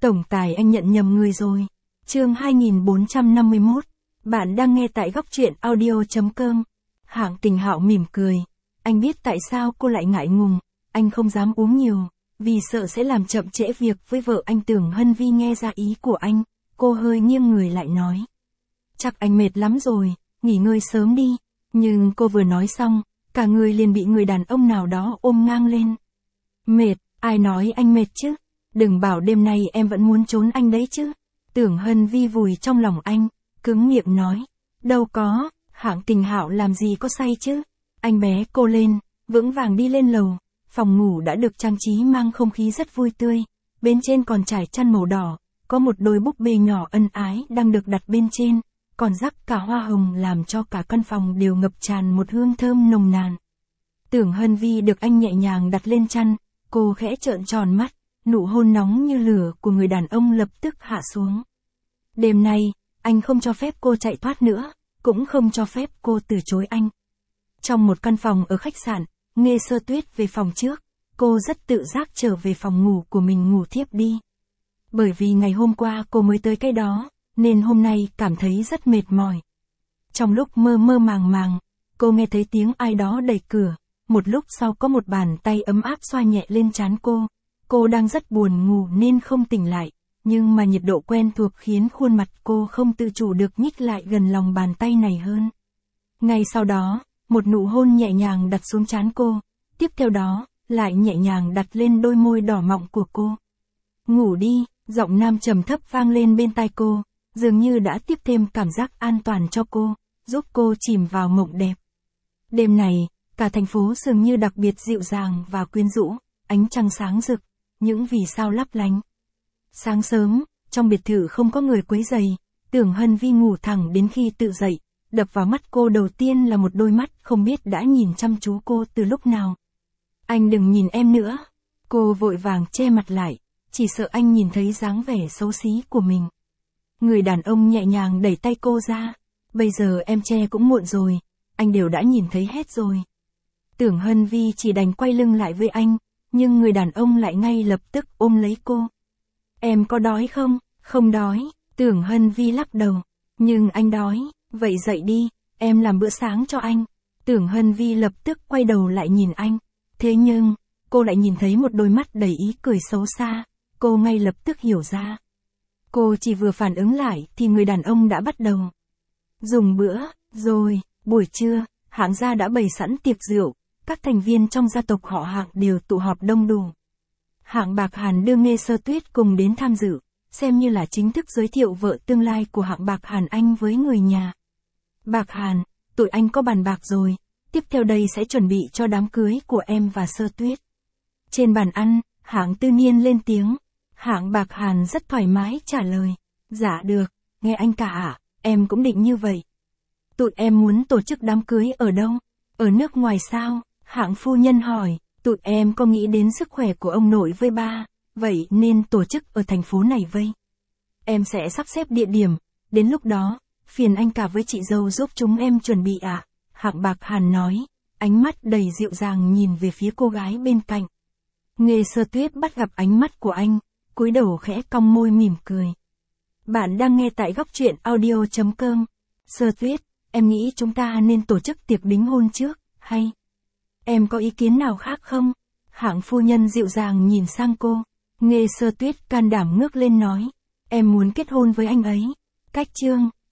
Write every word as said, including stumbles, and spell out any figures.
Tổng tài anh nhận nhầm người rồi. Chương hai nghìn bốn trăm năm mươi mốt. Bạn đang nghe tại góc truyện audio.com. Hạng Tình Hạo mỉm cười. Anh biết tại sao cô lại ngại ngùng, anh không dám uống nhiều, vì sợ sẽ làm chậm trễ việc với vợ anh. Tưởng Hân Vi nghe ra ý của anh, cô hơi nghiêng người lại nói. Chắc anh mệt lắm rồi, nghỉ ngơi sớm đi. Nhưng cô vừa nói xong, cả người liền bị người đàn ông nào đó ôm ngang lên. Mệt, ai nói anh mệt chứ? Đừng bảo đêm nay em vẫn muốn trốn anh đấy chứ. Tưởng Hân Vi vùi trong lòng anh, cứng miệng nói. Đâu có, Hạng Tình Hạo làm gì có say chứ. Anh bế cô lên, vững vàng đi lên lầu. Phòng ngủ đã được trang trí mang không khí rất vui tươi. Bên trên còn trải chăn màu đỏ, có một đôi búp bê nhỏ ân ái đang được đặt bên trên, còn rắc cả hoa hồng làm cho cả căn phòng đều ngập tràn một hương thơm nồng nàn. Tưởng Hân Vi được anh nhẹ nhàng đặt lên chăn, cô khẽ trợn tròn mắt, nụ hôn nóng như lửa của người đàn ông lập tức hạ xuống. Đêm nay, anh không cho phép cô chạy thoát nữa, cũng không cho phép cô từ chối anh. Trong một căn phòng ở khách sạn, Nghê Sơ Tuyết về phòng trước, cô rất tự giác trở về phòng ngủ của mình ngủ thiếp đi. Bởi vì ngày hôm qua cô mới tới cái đó, nên hôm nay cảm thấy rất mệt mỏi. Trong lúc mơ mơ màng màng, cô nghe thấy tiếng ai đó đẩy cửa, một lúc sau có một bàn tay ấm áp xoa nhẹ lên trán cô. Cô đang rất buồn ngủ nên không tỉnh lại, nhưng mà nhiệt độ quen thuộc khiến khuôn mặt cô không tự chủ được nhích lại gần lòng bàn tay này hơn. Ngay sau đó, một nụ hôn nhẹ nhàng đặt xuống trán cô, tiếp theo đó, lại nhẹ nhàng đặt lên đôi môi đỏ mọng của cô. Ngủ đi, giọng nam trầm thấp vang lên bên tai cô, dường như đã tiếp thêm cảm giác an toàn cho cô, giúp cô chìm vào mộng đẹp. Đêm này, cả thành phố dường như đặc biệt dịu dàng và quyến rũ, ánh trăng sáng rực, những vì sao lấp lánh. Sáng sớm, trong biệt thự không có người quấy rầy, Tưởng Hân Vi ngủ thẳng đến khi tự dậy, đập vào mắt cô đầu tiên là một đôi mắt không biết đã nhìn chăm chú cô từ lúc nào. Anh đừng nhìn em nữa. Cô vội vàng che mặt lại, chỉ sợ anh nhìn thấy dáng vẻ xấu xí của mình. Người đàn ông nhẹ nhàng đẩy tay cô ra. Bây giờ em che cũng muộn rồi, anh đều đã nhìn thấy hết rồi. Tưởng Hân Vi chỉ đành quay lưng lại với anh, nhưng người đàn ông lại ngay lập tức ôm lấy cô. Em có đói không? Không đói, Tưởng Hân Vi lắc đầu. Nhưng anh đói, vậy dậy đi, em làm bữa sáng cho anh. Tưởng Hân Vi lập tức quay đầu lại nhìn anh. Thế nhưng, cô lại nhìn thấy một đôi mắt đầy ý cười xấu xa, cô ngay lập tức hiểu ra. Cô chỉ vừa phản ứng lại thì người đàn ông đã bắt đầu dùng bữa, rồi, buổi trưa, Hạng gia đã bày sẵn tiệc rượu, các thành viên trong gia tộc họ Hạng đều tụ họp đông đủ. Hạng Bạc Hàn đưa Nghê Sơ Tuyết cùng đến tham dự, xem như là chính thức giới thiệu vợ tương lai của Hạng Bạc Hàn anh với người nhà. Bạc Hàn, tụi anh có bàn bạc rồi, tiếp theo đây sẽ chuẩn bị cho đám cưới của em và Sơ Tuyết. Trên bàn ăn, Hạng Tư Niên lên tiếng. Hạng Bạc Hàn rất thoải mái trả lời. Dạ được, nghe anh cả ạ, em cũng định như vậy. Tụi em muốn tổ chức đám cưới ở đâu? Ở nước ngoài sao? Hạng phu nhân hỏi. Tụi em có nghĩ đến sức khỏe của ông nội với ba, vậy nên tổ chức ở thành phố này vây. Em sẽ sắp xếp địa điểm, đến lúc đó, phiền anh cả với chị dâu giúp chúng em chuẩn bị ạ. À? Hạng Bạc Hàn nói, ánh mắt đầy dịu dàng nhìn về phía cô gái bên cạnh. Nghê Sơ Tuyết bắt gặp ánh mắt của anh, cúi đầu khẽ cong môi mỉm cười. Bạn đang nghe tại góc truyện audio.com. Sơ Tuyết, em nghĩ chúng ta nên tổ chức tiệc đính hôn trước, hay? Em có ý kiến nào khác không? Hạng phu nhân dịu dàng nhìn sang cô. Nghê Sơ Tuyết can đảm ngước lên nói. Em muốn kết hôn với anh ấy. Cách chương